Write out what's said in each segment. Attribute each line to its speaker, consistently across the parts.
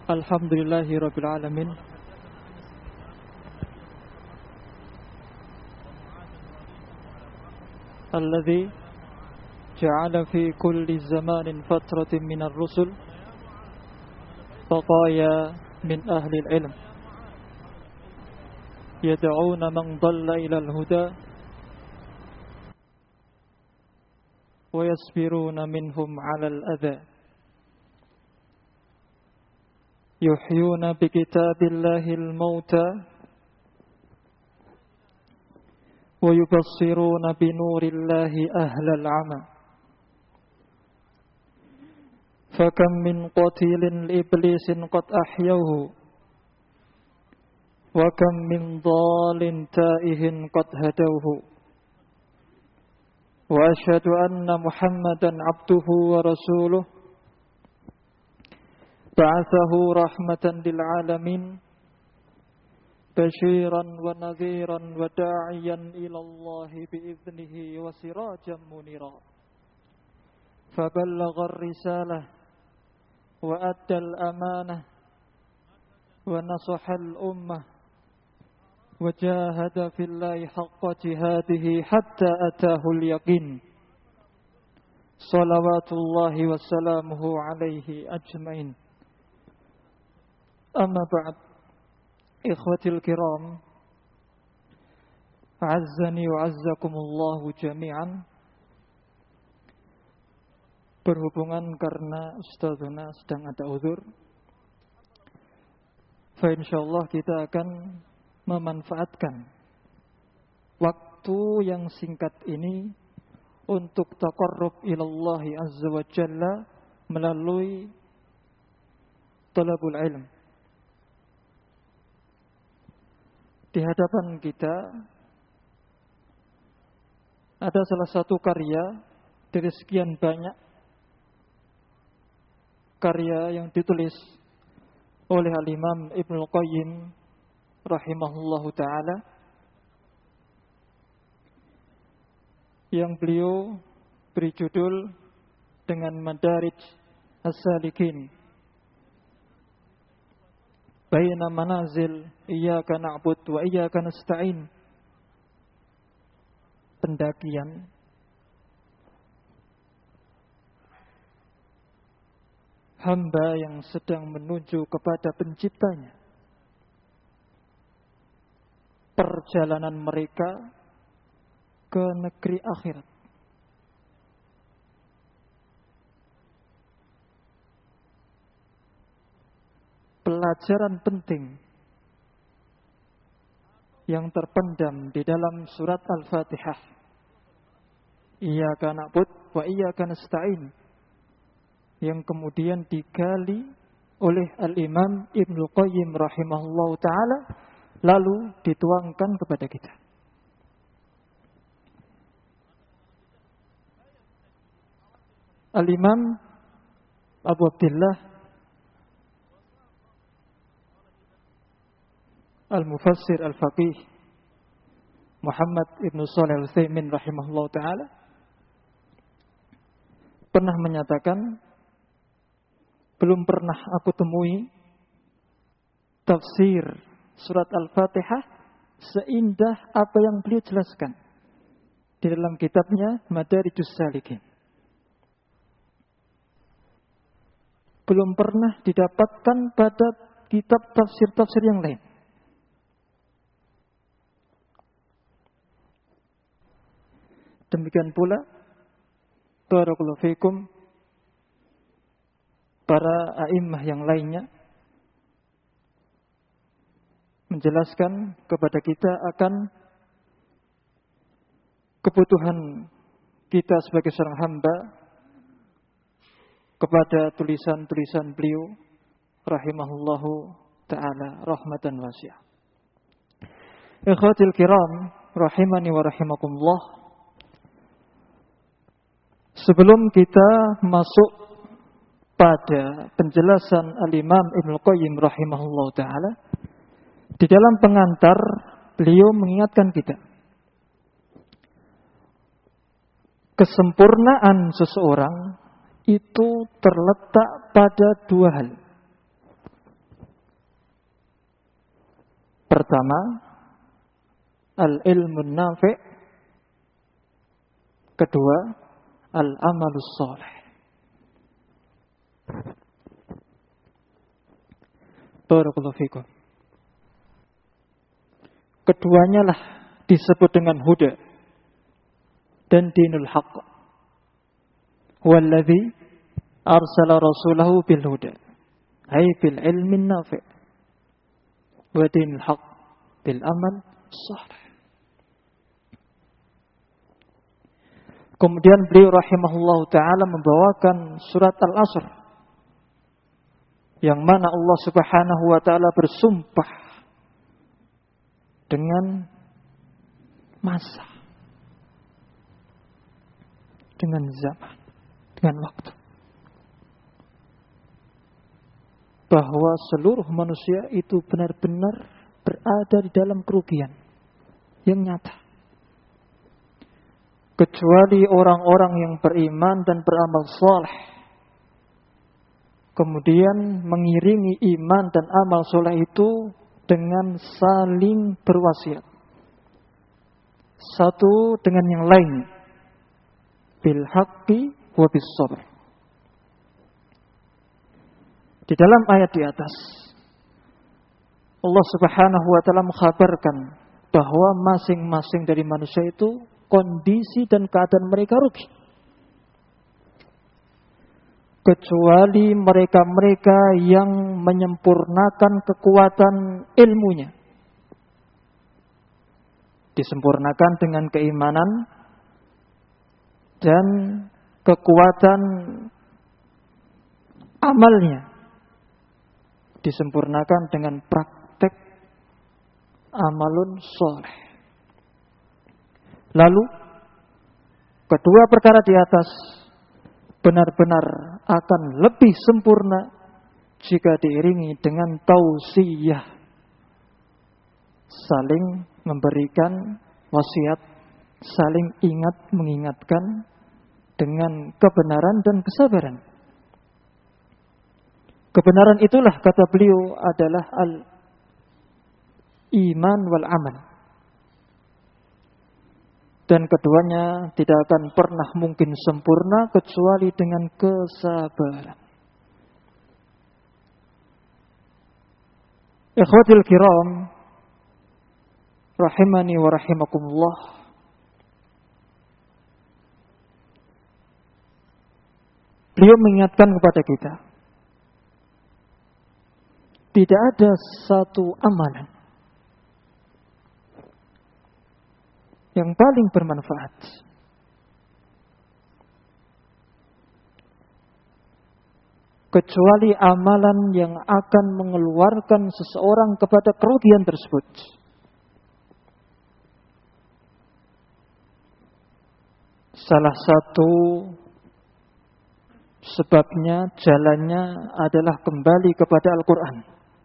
Speaker 1: Alhamdulillahi Rabbil Alamin. Alladhi ja'ala fi kulli zamanin fatratin minar rusul Faqaya min ahli al-ilm Yad'una man dhalla ila al-huda Wa yasbiruna minhum ala al-adha Yuhyuna bi kitabillahi al-mauta Wa yubassiruna bi nurillahi ahla al-'ama Fakam min qatilin li-iblisin qad ahyawhu Wa kam min dhalin ta'ihin qad hadawhu Wa ashhadu anna Muhammadan 'abduhu wa rasuluhu Ba'athahu rahmatan lil alamin Bashiran wa nadhiran wa da'iyan ila Allah bi'idhnihi wa sirajan munira Faballagha ar-risalah wa adda al-amanah wa nasaha al-ummah wa jahada fillahi haqqa jihadihi hatta atahu al-yaqin Salawatullahi wa salamuhu alaihi ajmain Amma ba'd, ikhwatil kiram, a'azzani wa a'azzakumullahu jami'an. Berhubungan karena ustadzuna sedang ada uzur, fa insyaallah kita akan memanfaatkan waktu yang singkat ini untuk taqarrub ilallahi azza wa jalla melalui talabul ilm. Di hadapan kita ada salah satu karya dari sekian banyak karya yang ditulis oleh Al-Imam Ibnul Qayyim rahimahullahu ta'ala, yang beliau beri judul dengan Madarij As-Salikin Baina manazil iyyaka na'bud wa iyyaka nasta'in. Pendakian hamba yang sedang menuju kepada penciptanya. Perjalanan mereka ke negeri akhirat. Pelajaran penting yang terpendam di dalam surat Al-Fatihah. Iyyaka na'bud wa iyyaka nasta'in, yang kemudian digali oleh Al-Imam Ibnul Qayyim rahimahullahu ta'ala, lalu dituangkan kepada kita. Al-Imam Abu Abdillah Al-Mufassir Al-Faqih Muhammad Ibn Shalih Al-Utsaimin rahimahullah ta'ala pernah menyatakan, belum pernah aku temui tafsir surat Al-Fatihah seindah apa yang beliau jelaskan di dalam kitabnya Madarijus Salikin. Belum pernah didapatkan pada kitab tafsir-tafsir yang lain. Demikian pula barakallahu fikum para a'immah yang lainnya menjelaskan kepada kita akan kebutuhan kita sebagai seorang hamba kepada tulisan-tulisan beliau rahimahullahu ta'ala rahmatan wasi'ah. Ikhwatil kiram rahimani wa rahimakumullah, sebelum kita masuk pada penjelasan Al-Imam Ibnul Qayyim rahimahullah ta'ala, di dalam pengantar beliau mengingatkan kita, kesempurnaan seseorang itu terletak pada dua hal. Pertama, al-ilmun nafi'. Kedua, al-amalus shalih. Barakallahu fikum. Keduanya lah disebut dengan huda dan dinul haqq. Walladzi arsala rasulahu bil huda, ay bil ilmin nafi' wa dinul haqq bil amal shalih. Kemudian beliau rahimahullah ta'ala membawakan surat Al-Asr, yang mana Allah subhanahu wa ta'ala bersumpah dengan masa, dengan zaman, dengan waktu, bahwa seluruh manusia itu benar-benar berada di dalam kerugian yang nyata, kecuali orang-orang yang beriman dan beramal saleh, kemudian mengiringi iman dan amal saleh itu dengan saling berwasiat satu dengan yang lain, bil haqqi wa bis sabr. Di dalam ayat di atas, Allah subhanahu wa ta'ala mengkhabarkan bahwa masing-masing dari manusia itu kondisi dan keadaan mereka rugi, kecuali mereka-mereka yang menyempurnakan kekuatan ilmunya, disempurnakan dengan keimanan dan kekuatan amalnya, disempurnakan dengan praktek amalun soleh. Lalu kedua perkara di atas benar-benar akan lebih sempurna jika diiringi dengan tausiyah, saling memberikan wasiat, saling ingat mengingatkan dengan kebenaran dan kesabaran. Kebenaran itulah, kata beliau, adalah al-iman wal amal. Dan keduanya tidak akan pernah mungkin sempurna kecuali dengan kesabaran. Ikhwatul kiram, rahimani wa rahimakumullah. Beliau mengingatkan kepada kita, tidak ada satu amalan yang paling bermanfaat kecuali amalan yang akan mengeluarkan seseorang kepada kerugian tersebut. Salah satu sebabnya, jalannya adalah kembali kepada Al-Quran.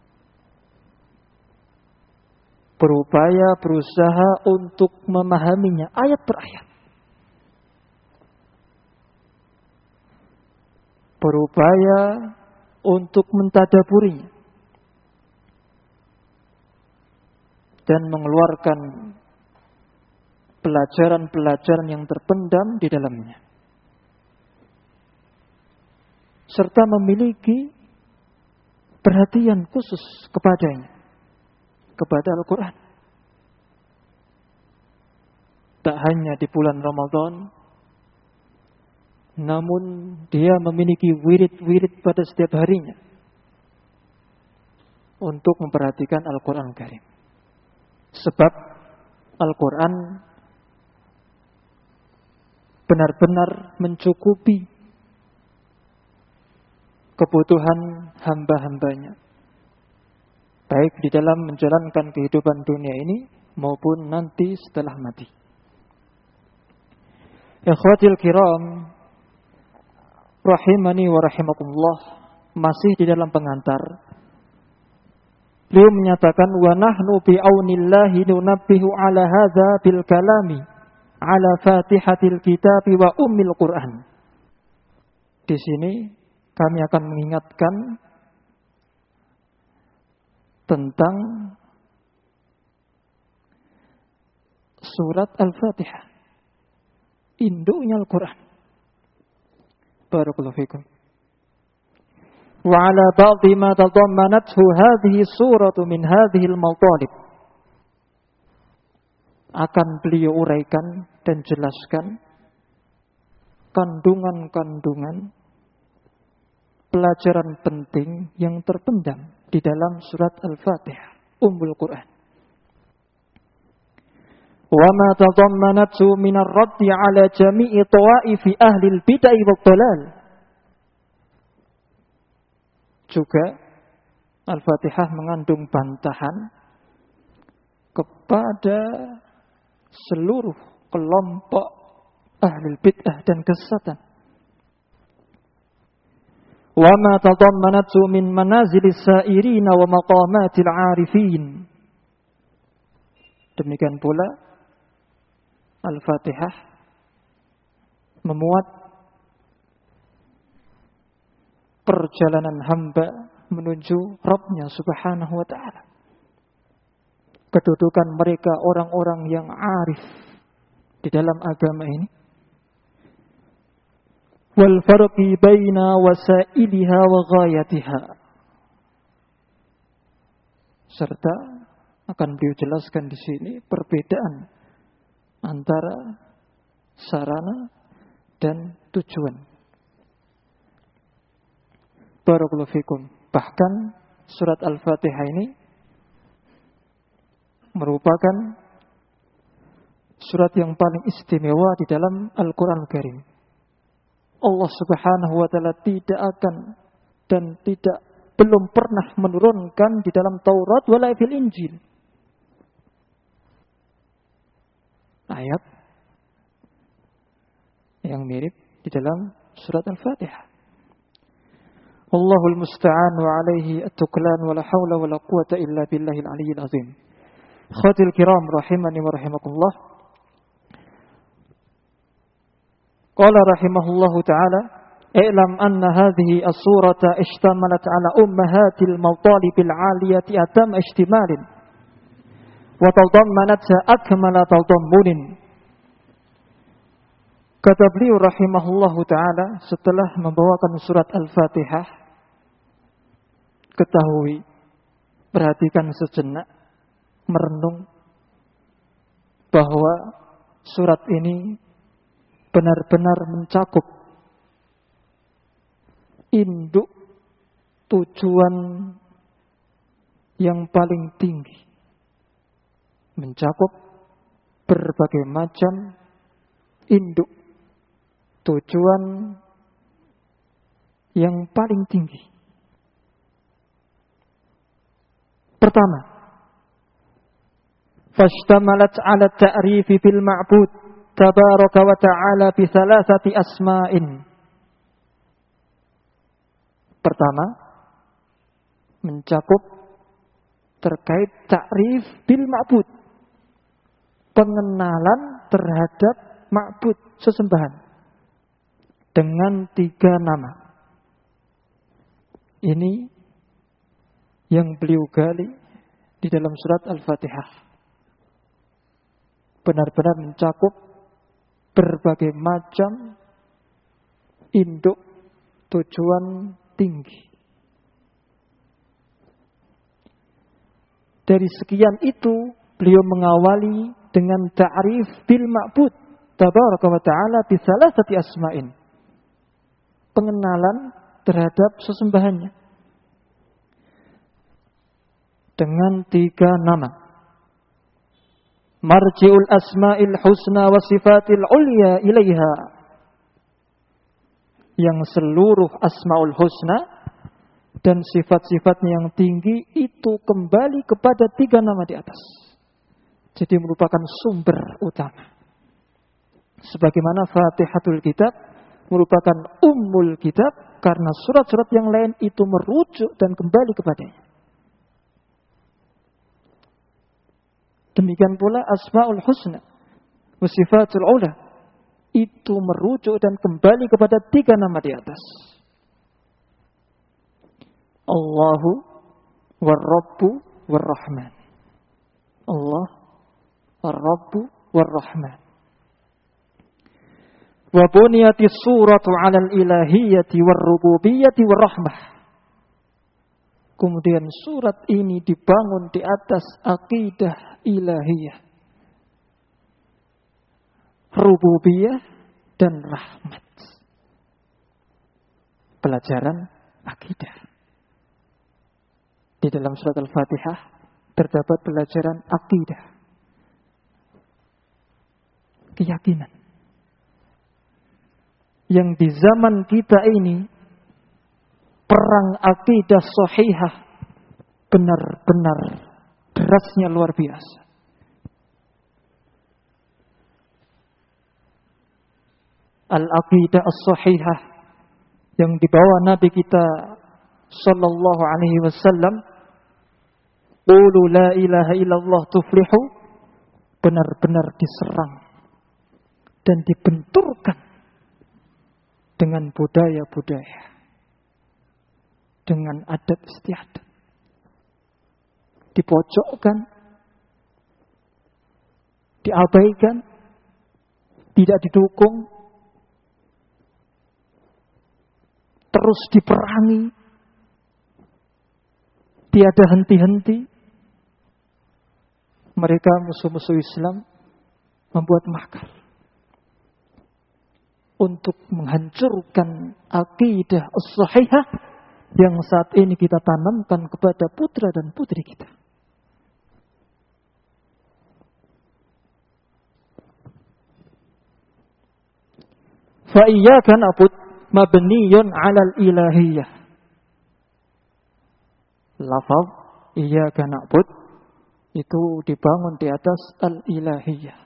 Speaker 1: Berupaya, berusaha untuk memahaminya ayat per ayat. Berupaya untuk mentadaburinya dan mengeluarkan pelajaran-pelajaran yang terpendam di dalamnya, serta memiliki perhatian khusus kepadanya, kepada Al-Quran. Tak hanya di bulan Ramadan, namun dia memiliki wirid-wirid pada setiap harinya untuk memperhatikan Al-Quran Karim. Sebab Al-Quran benar-benar mencukupi kebutuhan hamba-hambanya, baik di dalam menjalankan kehidupan dunia ini maupun nanti setelah mati. Ikhwatil kiram, rahimani wa rahimakumullah, masih di dalam pengantar, beliau menyatakan, wa nahnu bi'aunillahi nunabbihu ala hadza bil kalami ala fatihatil kitab wa ummil Qur'an. Di sini kami akan mengingatkan tentang surat Al-Fatihah. Induknya Al-Quran. Barakallahu fikum. Wa ala ba'dhi ma tadammanathu hadhihi suratu min hadhihi al-matalib. Akan beliau uraikan dan jelaskan kandungan-kandungan pelajaran penting yang terpendam di dalam surat Al-Fatihah, Ummul Quran. Wa ma tadammanathu min ar-raddi 'ala jami'i tawa'ifi ahli al-bid'ah wad dhalal. Juga Al-Fatihah mengandung bantahan kepada seluruh kelompok ahli bid'ah dan kesesatan. Wa ma tadammanathu min manazilis sa'irin wa maqamatil 'arifin. Demikian pula Al-Fatihah memuat perjalanan hamba menuju Rabb-Nya Subhanahu wa ta'ala. Kedudukan mereka orang-orang yang arif di dalam agama ini. Wal farqi baina wasailiha wa ghayatiha. Serta akan beliau jelaskan di sini perbedaan antara sarana dan tujuan. Barakallahu fikum. Bahkan surat Al-Fatihah ini merupakan surat yang paling istimewa di dalam Al-Quran Al-Karim. Allah Subhanahu wa ta'ala tidak akan dan belum pernah menurunkan di dalam Taurat wala fil Injil ayat yang mirip di dalam surat Al-Fatihah. Allahul musta'an wa alaihi at-tuklan wa la hawla wa la quwata illa billahil aliyyil azim. Khawatir kiram rahimani wa rahimakumullah. Qala rahimahullahu ta'ala, i'lam anna hadhihi as-surata ishtamalat ala ummahatil mawtalibil 'aliyati atam ihtimalin wa tadammanatha akmala tadammunin. Kata beliau rahimahullahu ta'ala setelah membawakan surat Al-Fatihah, ketahui, perhatikan sejenak, merenung bahwa surat ini benar-benar mencakup induk tujuan yang paling tinggi, mencakup berbagai macam induk tujuan yang paling tinggi. Pertama, fashtamalat ala ta'rifi bil ma'bud tabaraka wa ta'ala bi thalathati asma'in. Pertama, mencakup terkait ta'rif bil ma'bud, pengenalan terhadap ma'bud, sesembahan, dengan 3 nama. Ini yang beliau gali di dalam surat Al-Fatihah. Benar-benar mencakup berbagai macam induk tujuan tinggi. Dari sekian itu, beliau mengawali dengan ta'rif bil ma'bud tabaraka wa ta'ala bi thalathati asma'in. Pengenalan terhadap sesembahannya dengan 3 nama. Marji'ul asma'il husna wa sifatil ulya ilaiha. Yang seluruh asma'ul husna dan sifat-sifatnya yang tinggi itu kembali kepada 3 nama di atas. Jadi merupakan sumber utama. Sebagaimana Fatihatul Kitab merupakan ummul kitab karena surat-surat yang lain itu merujuk dan kembali kepadanya. Demikian pula Asmaul Husna wa Sifatul Ula itu merujuk dan kembali kepada 3 nama di atas. Allahu war-Rabbu war-Rahman. Allah, Ar-Rabbu war-Rahman. Wa buniyatis suratu 'alal ilahiyyati war-rububiyyati war-rahmah. Kemudian surat ini dibangun di atas akidah ilahiyah, rububiyah dan rahmat. Pelajaran akidah. Di dalam surat Al-Fatihah terdapat pelajaran akidah, keyakinan. Yang di zaman kita ini perang akidah sahihah benar-benar derasnya luar biasa. Al-aqidah as-sahihah yang dibawa Nabi kita sallallahu alaihi wasallam, qulu la ilaha illallah tuflihu, benar-benar diserang dan dibenturkan dengan budaya-budaya, dengan adat istiadat, dipojokkan, diabaikan, tidak didukung, terus diperangi, tiada henti-henti. Mereka musuh-musuh Islam membuat makar untuk menghancurkan akidah as-sahihah yang saat ini kita tanamkan kepada putra dan putri kita. Fa iyyaka na'budu mabniyun 'alal ilahiyyah. Lafaz iyyaka na'budu itu dibangun di atas al-ilahiyah.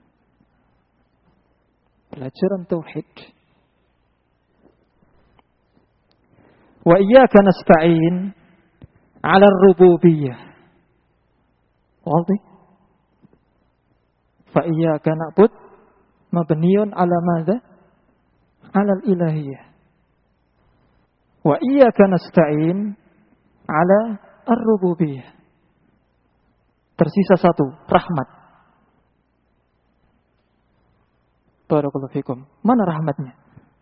Speaker 1: Pelajaran tauhid. Wa iyyaka nasta'in 'ala ar-rububiyyah. Wadih? Fa iyyaka na'budu mabniyun 'ala madza? 'ala al-ilahiyyah. Wa iyyaka nasta'in 'ala ar-rububiyyah. Tersisa satu, rahmat. Barakallahu fikum. Mana rahmatnya?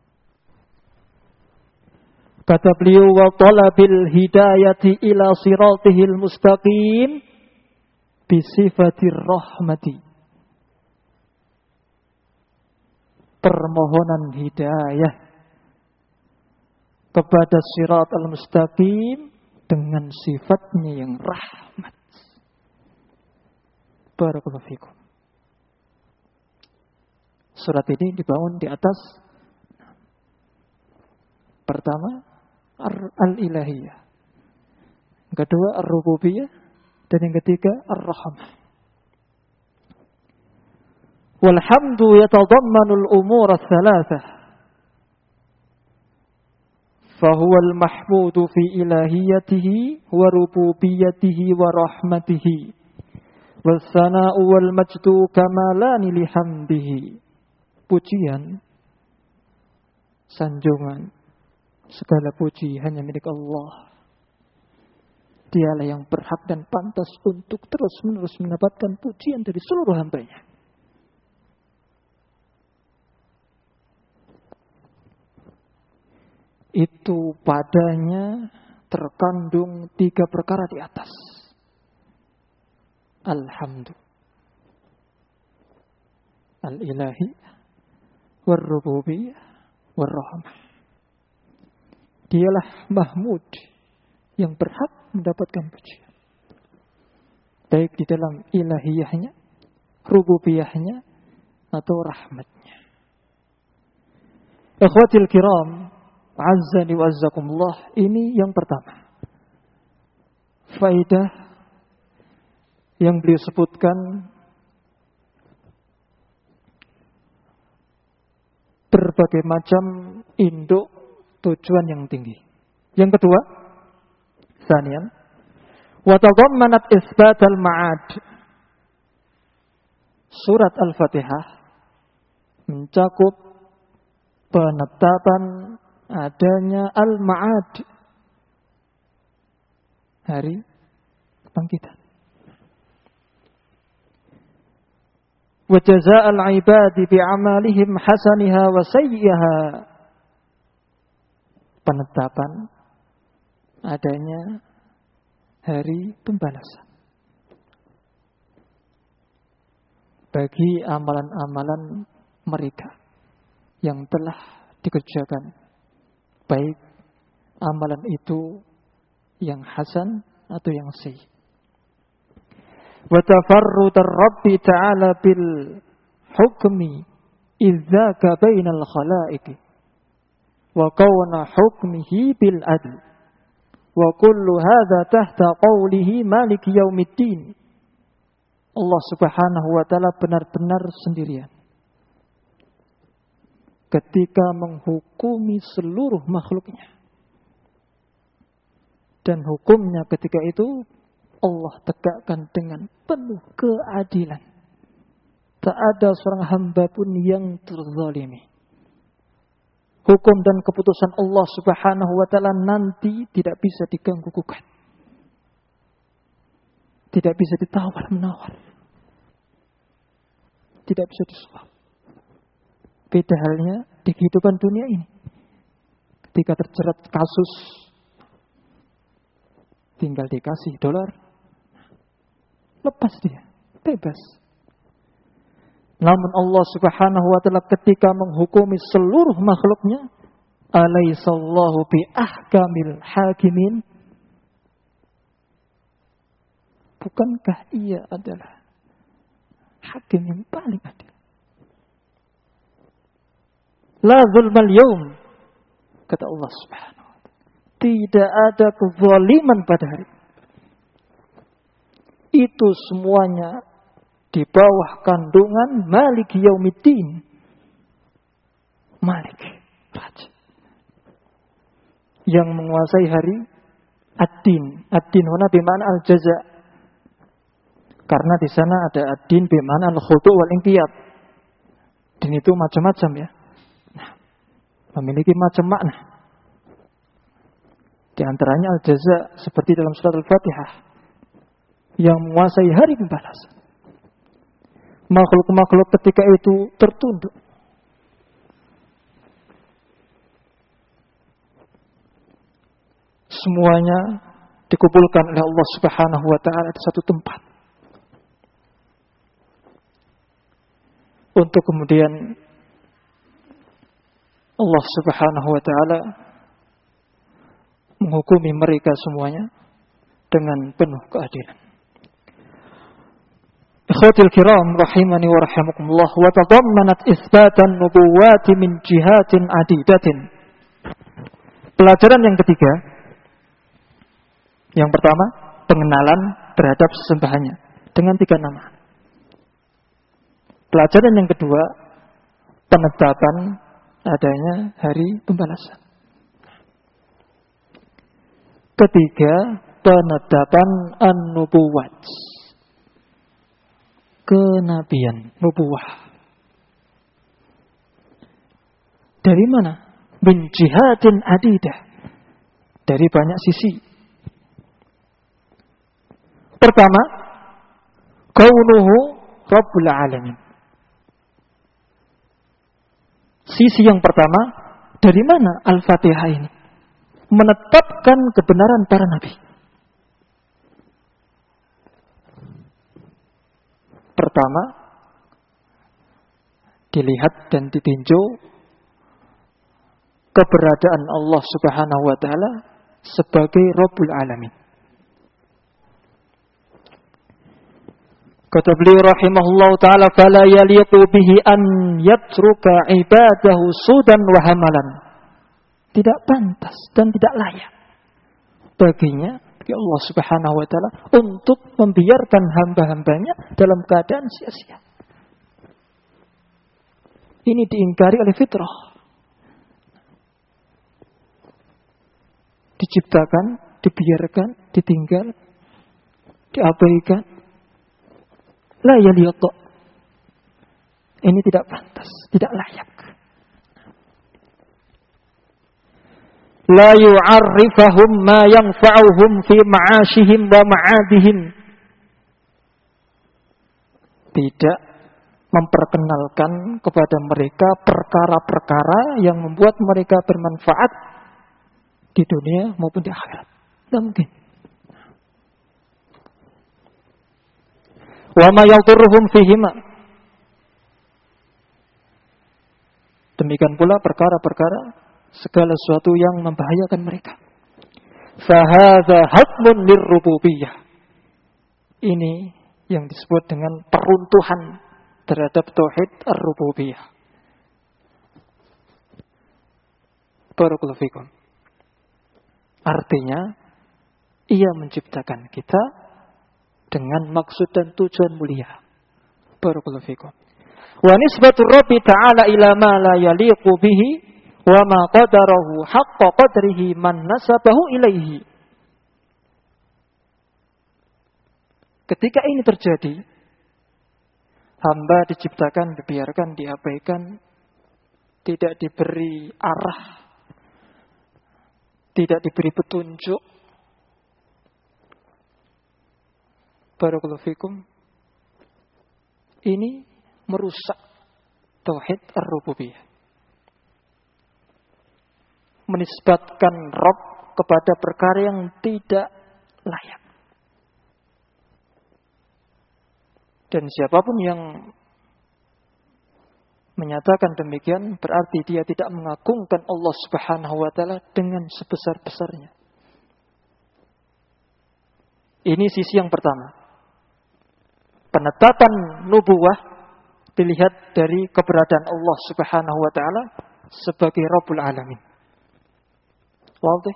Speaker 1: Kata beliau, wa talabil hidayati ila siratihil mustaqim bisifatir rahmati. Permohonan hidayah kepada sirat al-mustaqim dengan sifatnya yang rahmat. Barakallahu fikum. Surat ini dibangun di atas pertama al-ilahiyah, yang kedua ar-rububiyah, dan yang ketiga ar-rahmah. Walhamdu yatadammanu al-umur ats-tsalatsah. Fahuwa al-mahmudu fi ilahiyatihi wa rububiyatihi wa rahmatihi. Wassana'u wal majdu kamalani lihamdihi. Pujian, sanjungan, segala puji hanya milik Allah. Dialah yang berhak dan pantas untuk terus-menerus mendapatkan pujian dari seluruh hamba-Nya. Itu padanya terkandung 3 perkara di atas. Alhamdu, al-ilahi, war-rububiyah, war-rahmah. Dialah mahmud yang berhak mendapatkan pujian, baik di dalam ilahiyahnya, rububiyahnya, atau rahmatnya. Ikhwatil kiram, azzani wa azzakumullah, ini yang pertama. Faidah yang beliau sebutkan, berbagai macam induk tujuan yang tinggi. Yang kedua, tsaniyan, wa tadammanat isbat al-ma'ad. Surat Al-Fatihah mencakup penetapan adanya al-ma'ad, hari kebangkitan. wa jazaa'al 'ibadi bi'amalihim hasaniha wa sayyiha. Penetapan adanya hari pembalasan bagi amalan-amalan mereka yang telah dikerjakan, baik amalan itu yang hasan atau yang sayyi. Wa tafarrud ar-Rabbi ta'ala bil hukmi idzaka bainal khalaiqi wa kauna hukmihi bil adl wa kullu hadza tahta qawlihi maliki yaumiddin. Allah Subhanahu wa taala benar-benar sendirian ketika menghukumi seluruh makhluknya, dan hukumnya ketika itu Allah tegakkan dengan penuh keadilan. Tak ada seorang hamba pun yang terzalimi. Hukum dan keputusan Allah Subhanahu wa taala nanti tidak bisa diganggu-gugat. Tidak bisa ditawar-menawar. Tidak bisa disuap. Beda halnya di kehidupan dunia ini. Ketika terjerat kasus, tinggal dikasih dolar, lepas dia, bebas. Namun Allah Subhanahu wa taala ketika menghukumi seluruh makhluknya, alaihissallahu bi ahkamil hakimin. Bukankah ia adalah hakim yang paling adil? La zulmal yaum, kata Allah Subhanahu wa taala. Tidak ada kezaliman pada hari itu. Semuanya di bawah kandungan Malik Yaumiddin. Malik, raja yang menguasai hari ad-din. Ad-din huna bimana al-jaza. Karena di sana ada ad-din bimana al-khudu' wal inqiyad. Din itu macam-macam ya. Nah, memiliki macam makna. Di antaranya al-jaza seperti dalam surat Al-Fatihah yang menguasai hari pembalasan. Makhluk-makhluk ketika itu tertunduk. Semuanya dikumpulkan oleh Allah Subhanahu wa taala di satu tempat. Untuk kemudian Allah Subhanahu wa taala menghukumi mereka semuanya dengan penuh keadilan. Ikhwatul kiram rahimani wa rahimakumullah, wa tadammanat itsbatan nubuwati min jihatin adidatin. Pelajaran yang ketiga, yang pertama, pengenalan terhadap sesembahannya dengan 3 nama. Pelajaran yang kedua, penetapan adanya hari pembalasan. Ketiga, penetapan an-nubuwat, kenabian, nubuwah. Dari mana? Min jihatin adidah, dari banyak sisi. Pertama, kaunuhu Rabbul Alamin. Sisi yang pertama, dari mana Al-Fatihah ini menetapkan kebenaran para nabi. Pertama, dilihat dan ditinjau keberadaan Allah Subhanahu wa taala sebagai Rabbul Alamin. Kata beliau rahimahullah ta'ala, fala yaliqu bihi an yatruka ibadahu sudan wa hamalan. Tidak pantas dan tidak layak baginya, bagi Allah Subhanahu wa ta'ala, untuk membiarkan hamba-hambanya dalam keadaan sia-sia. Ini diingkari oleh fitrah. Diciptakan, dibiarkan, ditinggal, diabaikan. La yaliqu. Ini tidak pantas, tidak layak. La yu'arrifahum ma yanfa'uhum fi ma'ashihim wa ma'adihim. Tidak memperkenalkan kepada mereka perkara-perkara yang membuat mereka bermanfaat di dunia maupun di akhirat. Tidak mungkin. Wa ma yadurruhum fihima. Demikian pula perkara-perkara segala sesuatu yang membahayakan mereka. Fahadha hadmun lirrububiyah. Ini yang disebut dengan peruntuhan terhadap tauhid ar-rububiyah. Barakallahu fikum. Artinya, ia menciptakan kita dengan maksud dan tujuan mulia. Barakallahu fikum. Wa nisbatu Rabbi ta'ala ila ma la yaliqu bihi wa ma qadarahu haqqa qadrihi man nasabahu ilaihi. Ketika ini terjadi, hamba diciptakan, dibiarkan, diabaikan, tidak diberi arah, tidak diberi petunjuk. Barakallahu fikum. Ini merusak tauhid ar-rububiyah. Menisbatkan Rabb kepada perkara yang tidak layak. Dan siapapun yang menyatakan demikian berarti dia tidak mengagungkan Allah Subhanahu wa taala dengan sebesar-besarnya. Ini sisi yang pertama. Penetapan nubuwah dilihat dari keberadaan Allah Subhanahu wa taala sebagai Rabbul Alamin. Wadih.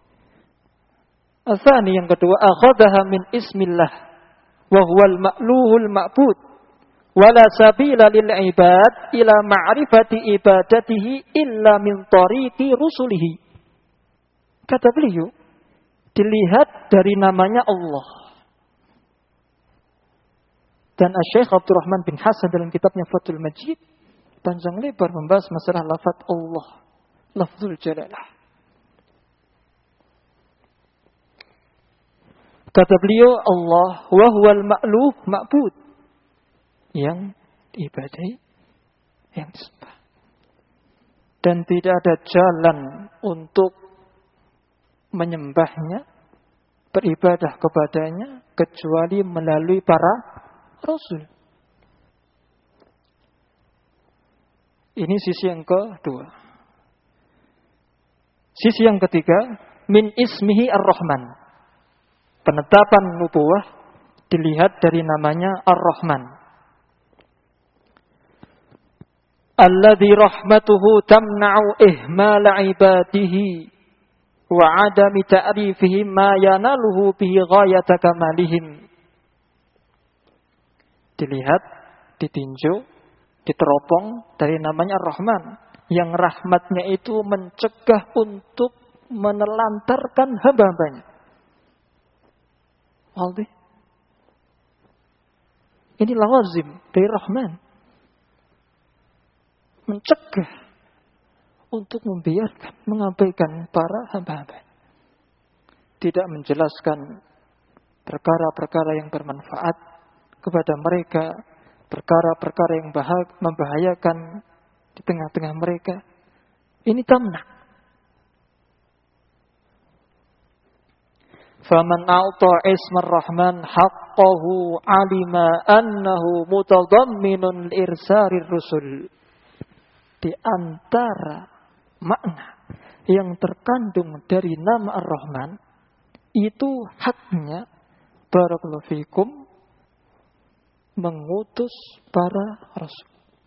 Speaker 1: Asani yang kedua, akhadha min ismillah wa huwal ma'luhul ma'bud wala sabila lil ibad ila ma'rifati ibadatihi illa min tariqi rusulihi. Kata beliau, dilihat dari namanya Allah. Dan Syekh Abdurrahman bin Hasan dalam kitabnya Fathul Majid panjang lebar membahas masalah lafaz Allah, lafzul jalalah. Kata beliau, Allah wa huwal ma'luh ma'bud, yang diibadahi, yang disembah. Dan tidak ada jalan untuk menyembahnya, beribadah kepadanya, kecuali melalui para Rasul. Ini sisi yang kedua. Sisi yang ketiga, min ismihi ar-Rahman. Penetapan nubuwah dilihat dari namanya Ar-Rahman. Alladzi rahmatuhu tamna'u ihmala ibadihi wa 'adami ta'rifihim ma yanaluhu bihi ghayata kamalihim. Dilihat, ditinjau, diteropong dari namanya Ar-Rahman, yang rahmatnya itu mencegah untuk menelantarkan hamba-hambanya. Waldi. Ini lawazim dari Rahman. Mencegah untuk membiarkan, mengabaikan para hamba-hamba. Tidak menjelaskan perkara-perkara yang bermanfaat kepada mereka, perkara-perkara yang membahayakan di tengah-tengah mereka. Ini tamna. Faman a'ta ismar rahman haqqahu alima annahu mutadamminun irsarir rusul. Di antara makna yang terkandung dari nama Ar-Rahman itu haknya, barakallahu fikum, mengutus para rasul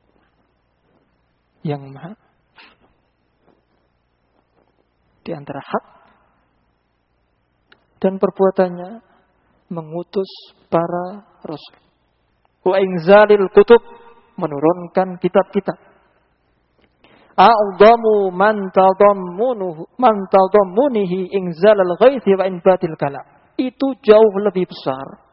Speaker 1: yang maha. Di antara hak dan perbuatannya mengutus para rasul. Wa inzalil kutub, menurunkan kitab-kitab. A'udhamu man tadammunihi inzalal ghaithi wa inbatil kalam. Itu jauh lebih besar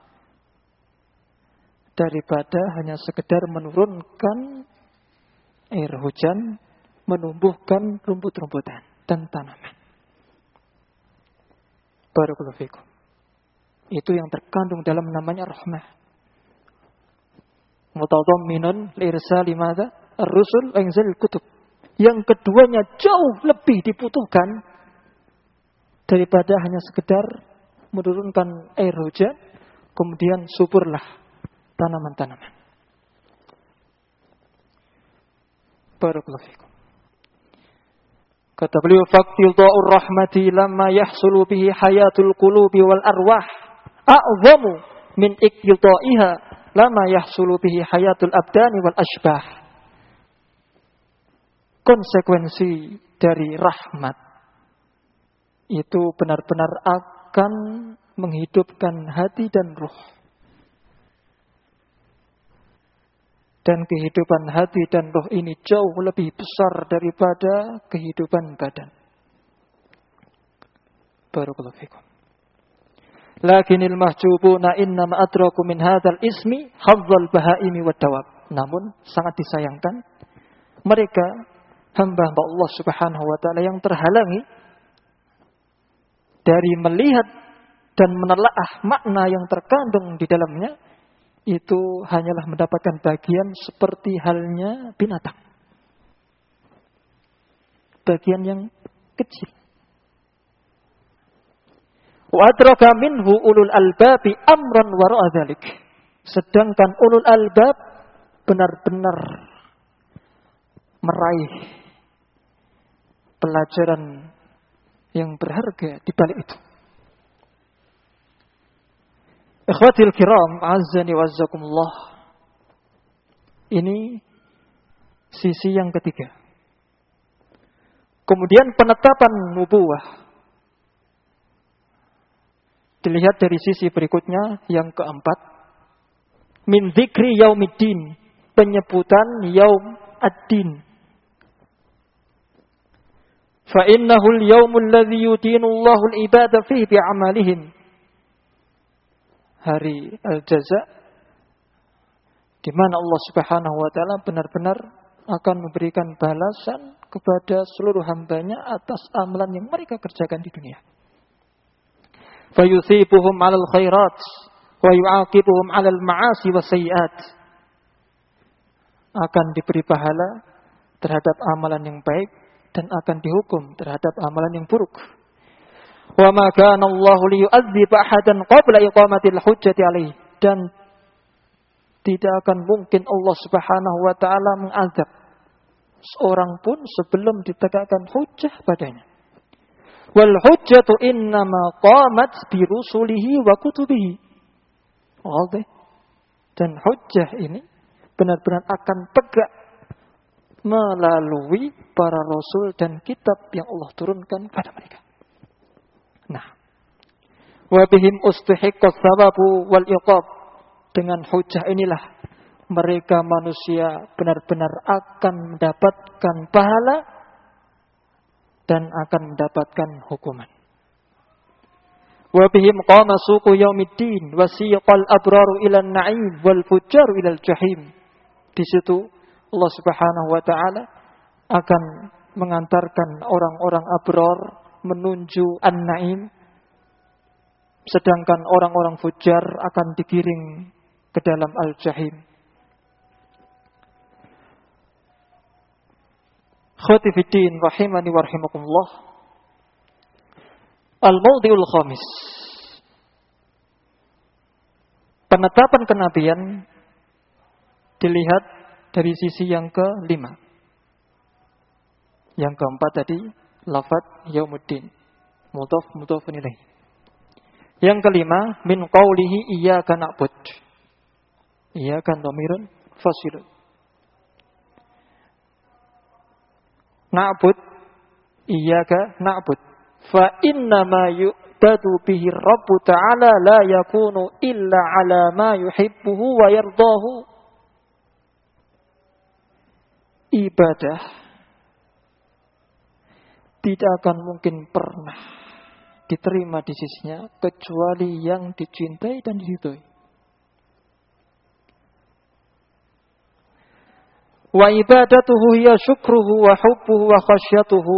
Speaker 1: daripada hanya sekedar menurunkan air hujan, menumbuhkan rumput-rumputan dan tanaman. Barakallahu fikum. Itu yang terkandung dalam namanya Rahmah. mutadamminun liirsali madza ar-rusul wa inzalil kutub. Yang keduanya jauh lebih dibutuhkan daripada hanya sekedar menurunkan air hujan, kemudian suburlah tanaman-tanaman. Barakallahu fikum. Kata beliau, faqtida'ur rahmati lamma yahsulu bihi hayatul qulubi wal arwah a'zamu min iqtida'iha lamma yahsulu bihi hayatul abdani wal ashbah. Konsekuensi dari rahmat itu benar-benar akan menghidupkan hati dan ruh. Dan kehidupan hati dan roh ini jauh lebih besar daripada kehidupan badan. Barakallahu fikum. Lakinil mahjubuna innama adraku min hadzal ismi hadzal bahaimi wad dawab. Namun sangat disayangkan mereka hamba-hamba Allah Subhanahu wa taala yang terhalangi dari melihat dan menelaah makna yang terkandung di dalamnya, itu hanyalah mendapatkan bagian seperti halnya binatang. Bagian yang kecil. Wa adraka minhu ulul albabi amran wara'a dzalik. Sedangkan ulul albab benar-benar meraih pelajaran yang berharga di balik itu. Ikhwatil kiram, azzani wa azzakumullah. Ini sisi yang ketiga. Kemudian penetapan nubuwah dilihat dari sisi berikutnya yang keempat. Min dzikri yaumiddin, penyebutan yaum ad-din. Fa innahu al-yaumul ladzi yudinu Allahu al-ibada fihi bi'amalihim. Hari al-jaza, di mana Allah Subhanahu wa taala benar-benar akan memberikan balasan kepada seluruh hambanya atas amalan yang mereka kerjakan di dunia. Fayuthibuhum 'alal khairat wa yu'aqibuhum 'alal ma'asi wasayyi'at. Akan diberi pahala terhadap amalan yang baik dan akan dihukum terhadap amalan yang buruk. Wa ma kana Allahu liyu'adziba ahadan qabla iqamatil hujjati alaihi. Dan tidak akan mungkin Allah Subhanahu wa taala mengazab seorang pun sebelum ditegakkan hujjah padanya. Wal hujjatu innama qamat bi rusulihi wa kutubihi. Dan hujjah ini benar-benar akan tegak melalui para rasul dan kitab yang Allah turunkan pada mereka. Nah, wa bihim ustuhiqqas sawabu wal iqab. Dengan hujjah inilah mereka manusia benar-benar akan mendapatkan pahala dan akan mendapatkan hukuman. Wa bihim qama suqu yaumiddin wa siqal abraru ila an-na'im wal fujjaru ila al-jahim. Di situ Allah Subhanahu wa taala akan mengantarkan orang-orang abrar menuju an-na'im, sedangkan orang-orang fujar akan digiring ke dalam al-jahim. Khatifiddin rahimani wa rahimakumullah. Al-mawdi'ul khamis. Penetapan kenabian dilihat dari sisi yang kelima. Yang keempat tadi lafaz yaumuddin, mudhafun ilaih. Yang kelima, min qaulihi iyyaka na'bud. Iyyaka dhamirun fasilun. Na'bud, iyyaka na'bud. Fa inna ma yu'tadu bihi Rabbu ta'ala la yakunu illa ala ma yuhibbuhu wa yardahu. Ibadah tidak akan mungkin pernah diterima di sisinya kecuali yang dicintai dan diridhoi. Wa ibadatuhu hiya syukruhu wa hubbuhu wa khasyatuhu.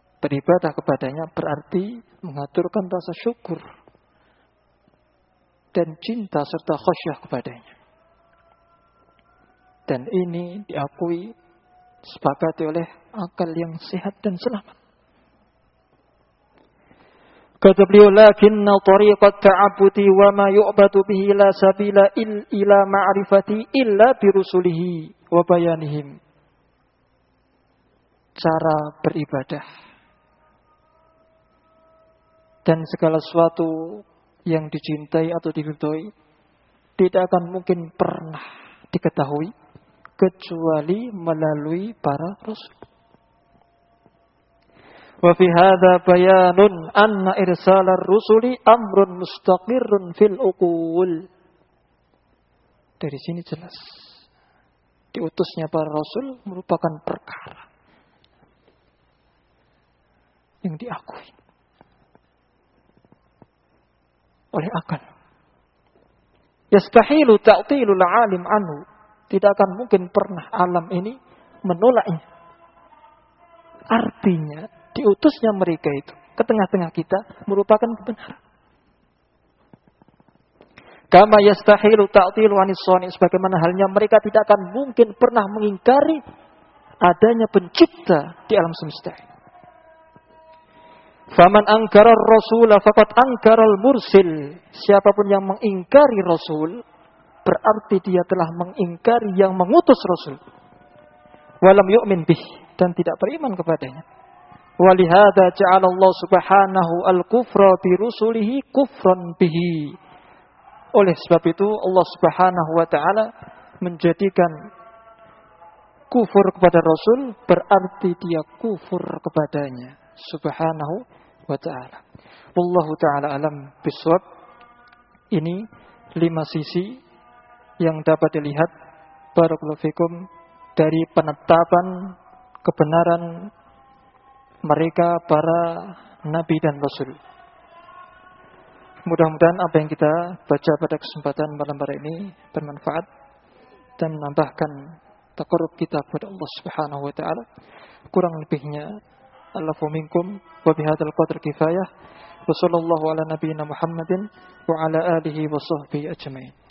Speaker 1: Beribadah kepadanya berarti mengaturkan rasa syukur dan cinta serta khasyah kepadanya. Dan ini diakui, disepakati oleh akal yang sehat dan selamat. Kata beliau, lakinna tariqat ta'abuti wa ma yu'batu bihi la sabila ila ma'rifati illa birusulihi wa bayanihim. Cara beribadah dan segala sesuatu yang dicintai atau diridhoi tidak akan mungkin pernah diketahui kecuali melalui para rasul. Wa fi hadza bayanun anna irsalar rusuli amrun mustaqirrun fil uqul. Dari sini jelas diutusnya para rasul merupakan perkara yang diakui oleh akal. Yastahilu ta'tilul alim anhu. Tidak akan mungkin pernah alam ini menolaknya. Artinya diutusnya mereka itu ke tengah-tengah kita merupakan kebenaran. Kama yastahilu ta'tilu anis sani, sebagaimana halnya mereka tidak akan mungkin pernah mengingkari adanya pencipta di alam semesta. Faman angkara ar-rasula faqad angkara al-mursil. Siapapun yang mengingkari rasul berarti dia telah mengingkari yang mengutus rasul. Walam yu'min bih, dan tidak beriman kepadanya. Walihada ja'ala Allah subhanahu al-kufra bi rusulihi kufran bihi. Oleh sebab itu Allah subhanahu wa ta'ala menjadikan kufur kepada rasul berarti dia kufur kepadanya subhanahu wa ta'ala. Wallahu ta'ala alam biswab. Ini 5 sisi yang dapat dilihat barakallahu fikum dari penetapan kebenaran mereka para nabi dan rasul. Mudah-mudahan apa yang kita baca pada kesempatan malam hari ini bermanfaat dan menambahkan taqarrub kita kepada Allah Subhanahu wa taala. Kurang lebihnya Allahu minkum wa bihadzal qadri kifayah. Wa sallallahu ala nabiyyina Muhammadin wa ala alihi wa sahbihi ajmain.